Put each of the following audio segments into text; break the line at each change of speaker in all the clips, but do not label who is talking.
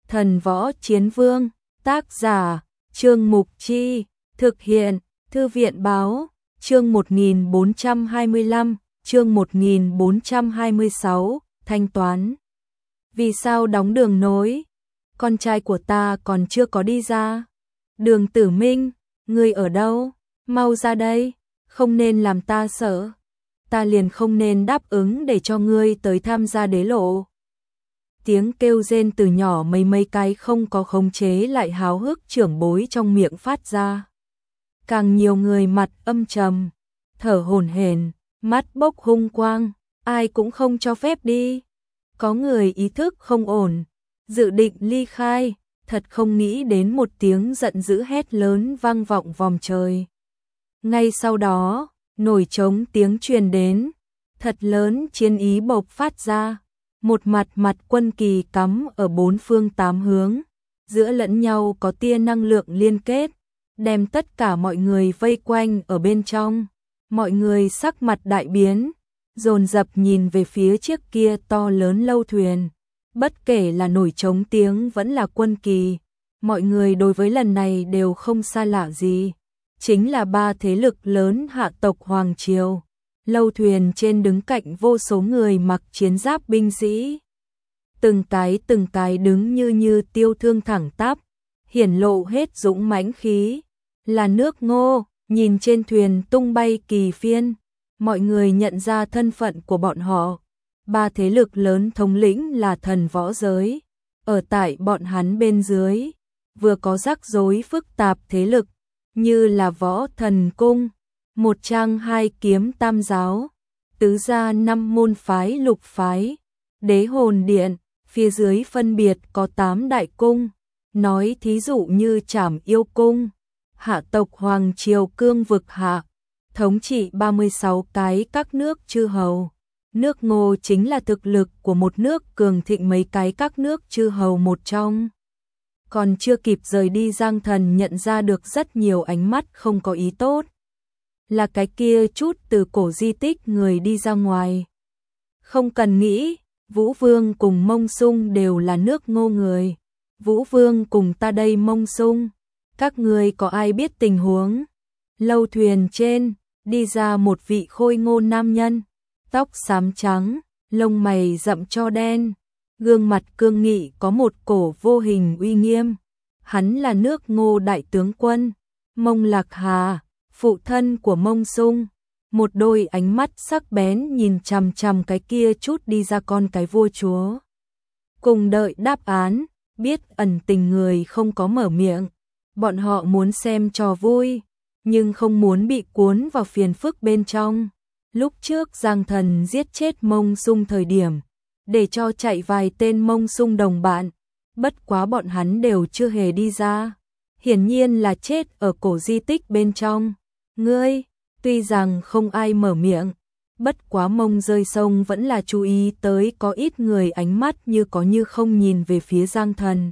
Thần Võ Chiến Vương, tác giả, Trương Mục Chi, thực hiện, Thư viện Báo, chương 1425, chương 1426, thanh toán. Vì sao đóng đường nối? Con trai của ta còn chưa có đi ra. Đường Tử Minh, ngươi ở đâu? Mau ra đây, không nên làm ta sợ. Ta liền không nên đáp ứng để cho ngươi tới tham gia đế lộ. Tiếng kêu rên từ nhỏ mấy cái không có khống chế lại háo hức trưởng bối trong miệng phát ra. Càng nhiều người mặt âm trầm, thở hổn hển, mắt bốc hung quang, ai cũng không cho phép đi. Có người ý thức không ổn, dự định ly khai, thật không nghĩ đến một tiếng giận dữ hét lớn vang vọng vòm trời. Ngay sau đó, nổi trống tiếng truyền đến, thật lớn chiến ý bộc phát ra. Một mặt quân kỳ cắm ở bốn phương tám hướng, giữa lẫn nhau có tia năng lượng liên kết, đem tất cả mọi người vây quanh ở bên trong. Mọi người sắc mặt đại biến, dồn dập nhìn về phía chiếc kia to lớn lâu thuyền. Bất kể là nổi trống tiếng vẫn là quân kỳ, mọi người đối với lần này đều không xa lạ gì. Chính là ba thế lực lớn hạ tộc Hoàng Triều. Lâu thuyền trên đứng cạnh vô số người mặc chiến giáp binh sĩ. Từng cái đứng như tiêu thương thẳng tắp, hiển lộ hết dũng mãnh khí. Là nước Ngô, nhìn trên thuyền tung bay kỳ phiên, mọi người nhận ra thân phận của bọn họ. Ba thế lực lớn thống lĩnh là thần võ giới. Ở tại bọn hắn bên dưới, vừa có rắc rối phức tạp thế lực, như là Võ Thần Cung, Một Trang Hai Kiếm Tam Giáo, Tứ Gia Năm Môn Phái Lục Phái, Đế Hồn Điện, phía dưới phân biệt có 8 đại cung, nói thí dụ như Trảm Yêu Cung, hạ tộc Hoàng Triều Cương Vực Hạ, thống trị 36 cái các nước chư hầu. Nước Ngô chính là thực lực của một nước cường thịnh mấy cái các nước chư hầu một trong. Còn chưa kịp rời đi, Giang Thần nhận ra được rất nhiều ánh mắt không có ý tốt. Là cái kia chút từ cổ di tích người đi ra ngoài. Không cần nghĩ, Vũ Vương cùng Mông Sung đều là nước Ngô người. Vũ Vương cùng ta đây Mông Sung, các người có ai biết tình huống? Lâu thuyền trên, đi ra một vị khôi ngô nam nhân, tóc xám trắng, lông mày rậm cho đen, gương mặt cương nghị có một cổ vô hình uy nghiêm. Hắn là nước Ngô đại tướng quân, Mông Lạc Hà, phụ thân của Mông Sung. Một đôi ánh mắt sắc bén nhìn chằm chằm cái kia chút đi ra con cái vua chúa. Cùng đợi đáp án, biết ẩn tình người không có mở miệng. Bọn họ muốn xem trò vui, nhưng không muốn bị cuốn vào phiền phức bên trong. Lúc trước Giang Thần giết chết Mông Sung thời điểm, để cho chạy vài tên Mông Sung đồng bạn, bất quá bọn hắn đều chưa hề đi ra. Hiển nhiên là chết ở cổ di tích bên trong. Ngươi, tuy rằng không ai mở miệng, bất quá Mông rơi sông vẫn là chú ý tới có ít người ánh mắt như có như không nhìn về phía Giang Thần.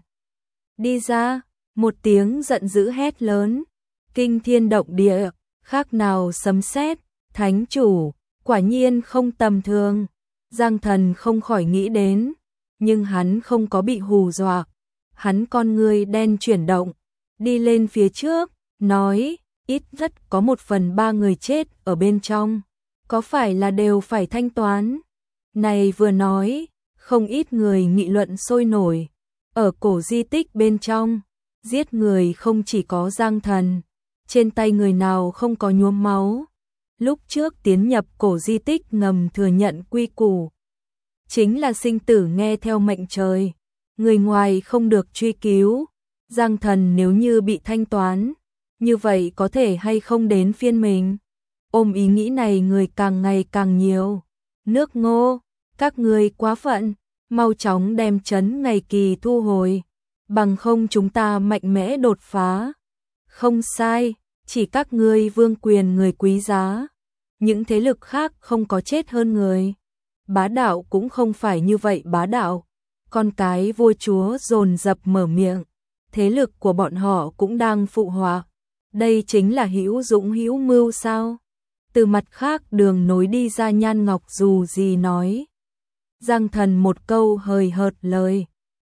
Đi ra, một tiếng giận dữ hét lớn, kinh thiên động địa, khác nào sấm sét. Thánh chủ, quả nhiên không tầm thường. Giang Thần không khỏi nghĩ đến, nhưng hắn không có bị hù dọa. Hắn con ngươi đen chuyển động, đi lên phía trước, nói, ít nhất có 1/3 người chết ở bên trong. Có phải là đều phải thanh toán? Này vừa nói, không ít người nghị luận sôi nổi. Ở cổ di tích bên trong, giết người không chỉ có Giang Thần, trên tay người nào không có nhuốm máu. Lúc trước tiến nhập cổ di tích ngầm thừa nhận quy củ, chính là sinh tử nghe theo mệnh trời, người ngoài không được truy cứu. Giang Thần nếu như bị thanh toán, như vậy có thể hay không đến phiên mình? Ôm ý nghĩ này người càng ngày càng nhiều. Nước Ngô, các người quá phận, mau chóng đem trấn ngày kỳ thu hồi, bằng không chúng ta mạnh mẽ đột phá. Không sai, chỉ các ngươi vương quyền người quý giá. Những thế lực khác không có chết hơn người. Bá đạo cũng không phải như vậy bá đạo. Con cái vua chúa dồn dập mở miệng. Thế lực của bọn họ cũng đang phụ họa. Đây chính là hữu dũng hữu mưu sao? Từ mặt khác đường nối đi ra Nhan Ngọc dù gì nói. Giang Thần một câu hời hợt lời,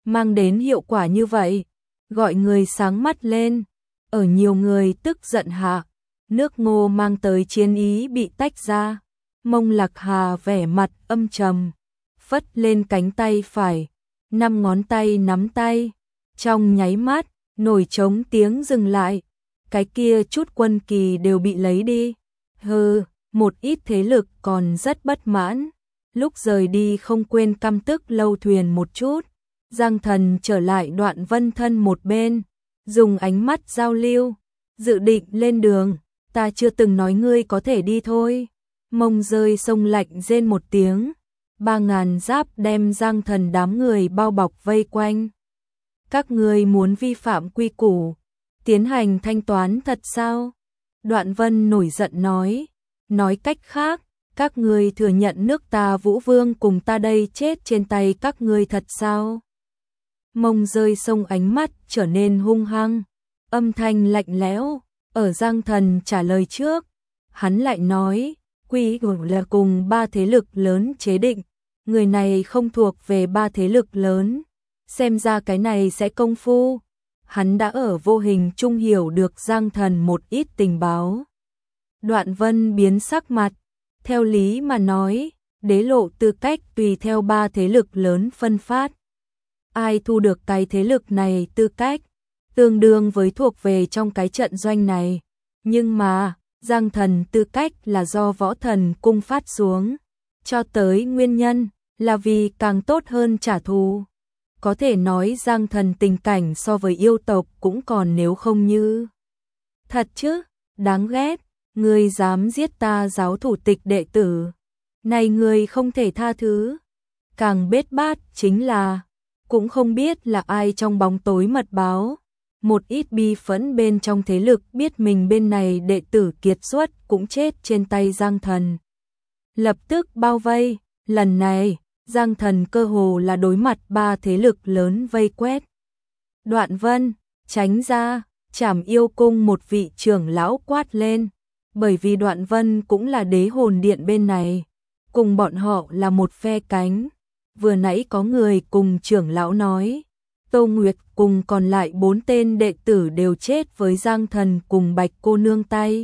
mang đến hiệu quả như vậy, gọi người sáng mắt lên. Ở nhiều người tức giận hạ, nước Ngô mang tới chiến ý bị tách ra. Mông Lạc Hà vẻ mặt âm trầm, phất lên cánh tay phải, 5 ngón tay nắm tay, trong nháy mắt, nổi trống tiếng dừng lại, cái kia chút quân kỳ đều bị lấy đi. Hừ, một ít thế lực còn rất bất mãn, lúc rời đi không quên căm tức lâu thuyền một chút. Giang Thần trở lại Đoạn Vân thân một bên, dùng ánh mắt giao lưu, dự định lên đường, ta chưa từng nói ngươi có thể đi thôi. Mông Rơi Sông lạnh rên một tiếng, 3000 giáp đem Giang Thần đám người bao bọc vây quanh. Các ngươi muốn vi phạm quy củ, tiến hành thanh toán thật sao? Đoạn Vân nổi giận nói cách khác, các ngươi thừa nhận nước ta Vũ Vương cùng ta đây chết trên tay các ngươi thật sao? Mông Rơi Sông ánh mắt trở nên hung hăng, âm thanh lạnh lẽo. Ở Giang Thần trả lời trước, hắn lại nói, quy củ là cùng 3 thế lực lớn chế định, người này không thuộc về 3 thế lực lớn, xem ra cái này sẽ công phu. Hắn đã ở vô hình trung hiểu được Giang Thần một ít tình báo. Đoạn Vân biến sắc mặt, theo lý mà nói, đế lộ tư cách tùy theo 3 thế lực lớn phân phát. Ai thu được cái thế lực này tư cách, tương đương với thuộc về trong cái trận doanh này. Nhưng mà, Giang Thần tư cách là do Võ Thần cung phát xuống, cho tới nguyên nhân là vì càng tốt hơn trả thù. Có thể nói Giang Thần tình cảnh so với yêu tộc cũng còn nếu không như. Thật chứ, đáng ghét, ngươi dám giết ta giáo thủ tịch đệ tử. Này ngươi không thể tha thứ. Càng bết bát chính là, cũng không biết là ai trong bóng tối mật báo. Một ít bi phẫn bên trong thế lực biết mình bên này đệ tử kiệt xuất cũng chết trên tay Giang Thần. Lập tức bao vây, lần này, Giang Thần cơ hồ là đối mặt 3 thế lực lớn vây quét. Đoạn Vân, tránh ra, Trảm Yêu Cung một vị trưởng lão quát lên, bởi vì Đoạn Vân cũng là đế hồn điện bên này, cùng bọn họ là một phe cánh. Vừa nãy có người cùng trưởng lão nói, Tô Nguyệt cùng còn lại 4 tên đệ tử đều chết với Giang Thần cùng Bạch cô nương tay.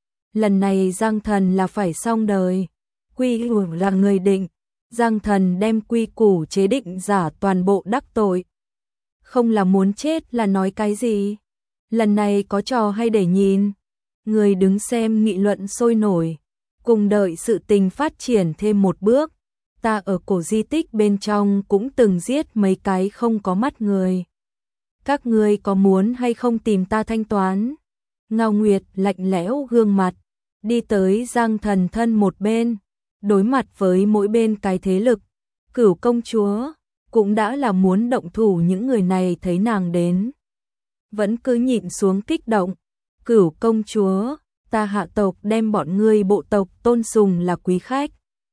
Lần này Giang Thần là phải xong đời. Quy củ là người định, Giang Thần đem quy củ chế định giả toàn bộ đắc tội. Không là muốn chết là nói cái gì? Lần này có trò hay để nhìn. Người đứng xem nghị luận sôi nổi, cùng đợi sự tình phát triển thêm một bước. Ta ở cổ di tích bên trong cũng từng giết mấy cái không có mắt người. Các ngươi có muốn hay không tìm ta thanh toán? Ngao Nguyệt lạnh lẽo gương mặt, đi tới Giang Thần thân một bên, đối mặt với mỗi bên cái thế lực. Cửu công chúa cũng đã là muốn động thủ, những người này thấy nàng đến, vẫn cứ nhịn xuống kích động. Cửu công chúa, ta hạ tộc đem bọn ngươi bộ tộc tôn sùng là quý khách.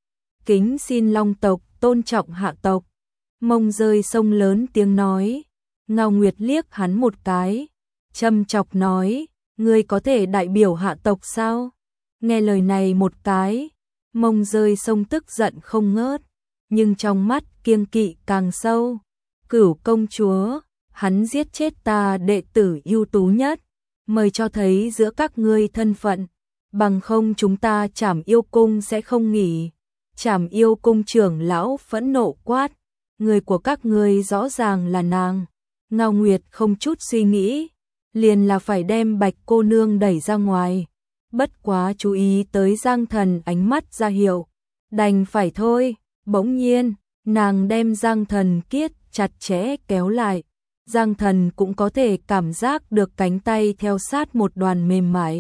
Kính xin Long tộc tôn trọng hạ tộc. Mông Rơi Sông lớn tiếng nói. Ngao Nguyệt liếc hắn một cái, châm chọc nói, ngươi có thể đại biểu hạ tộc sao? Nghe lời này một cái, Mông Rơi Sông tức giận không ngớt, nhưng trong mắt kiêng kỵ càng sâu. Cửu công chúa, hắn giết chết ta đệ tử ưu tú nhất, mời cho thấy giữa các ngươi thân phận, bằng không chúng ta Trảm Yêu Cung sẽ không nghỉ. Trảm Yêu Cung trưởng lão phẫn nộ quát, người của các ngươi rõ ràng là nàng. Ngao Nguyệt không chút suy nghĩ, liền là phải đem Bạch cô nương đẩy ra ngoài. Bất quá chú ý tới Giang Thần ánh mắt ra hiệu, đành phải thôi. Bỗng nhiên, nàng đem Giang Thần kiết chặt chẽ kéo lại. Giang Thần cũng có thể cảm giác được cánh tay theo sát một đoàn mềm mại.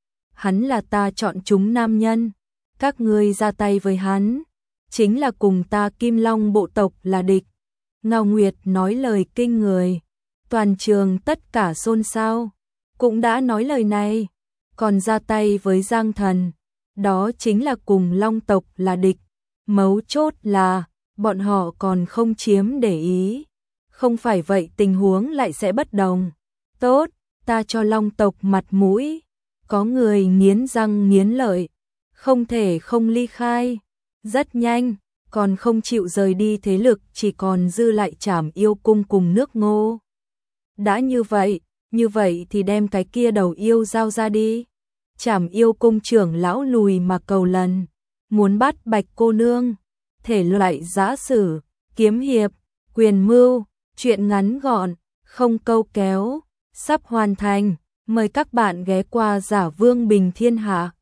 Hắn là ta chọn chúng nam nhân, các ngươi ra tay với hắn, chính là cùng ta Kim Long bộ tộc là địch. Ngao Nguyệt nói lời kinh người, toàn trường tất cả xôn xao, cũng đã nói lời này, còn ra tay với Giang Thần, đó chính là cùng Long tộc là địch. Mấu chốt là, bọn họ còn không chiếm để ý, không phải vậy tình huống lại sẽ bất đồng. Tốt, ta cho Long tộc mặt mũi. Có người nghiến răng nghiến lợi, không thể không ly khai. Rất nhanh, còn không chịu rời đi thế lực chỉ còn dư lại Trảm Yêu Cung cùng nước Ngô. Đã như vậy thì đem cái kia đầu yêu giao ra đi. Trảm Yêu Cung trưởng lão lùi mà cầu lần, muốn bắt Bạch cô nương, thể loại giã sử, kiếm hiệp, quyền mưu, chuyện ngắn gọn, không câu kéo, sắp hoàn thành, mời các bạn ghé qua Giả Vương Bình Thiên Hạ.